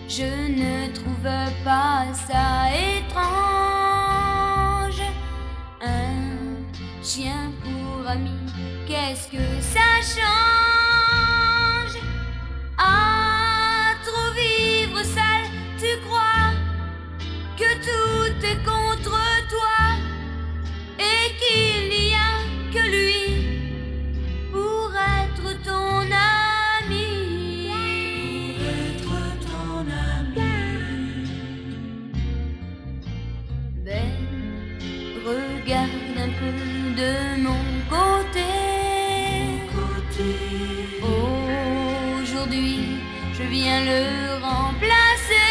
Je ne trouve pas ça étrange. Un chien pour ami, qu'est-ce que ça change? À trop vivre seul, tu crois que tout est contre toi et qu'il n'y a que lui pour être ton ami. Pour être ton ami. Ben, regarde un peu de mon côté. Aujourd'hui, je viens le remplacer.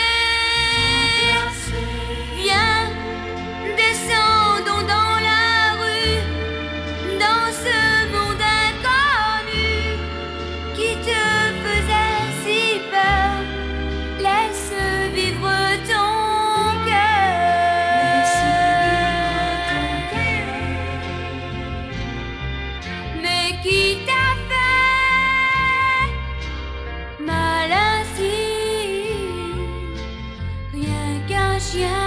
Viens, descendons dans la rue, dans ce monde inconnu qui te faisait si peur. Laisse vivre ton cœur. Mais qui t'a fait mal ainsi? Rien qu'un chien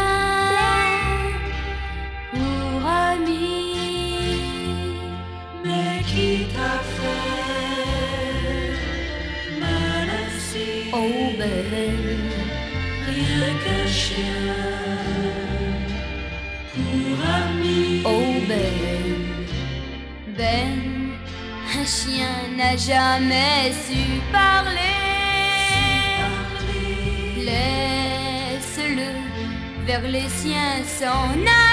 pour ami. Mais qui t'a fait mal ainsi? Oh ben, Rien qu'un chien pour ami. oh Ben, un chien n'a jamais su parler. Laisse-le vers les siens s'en aller.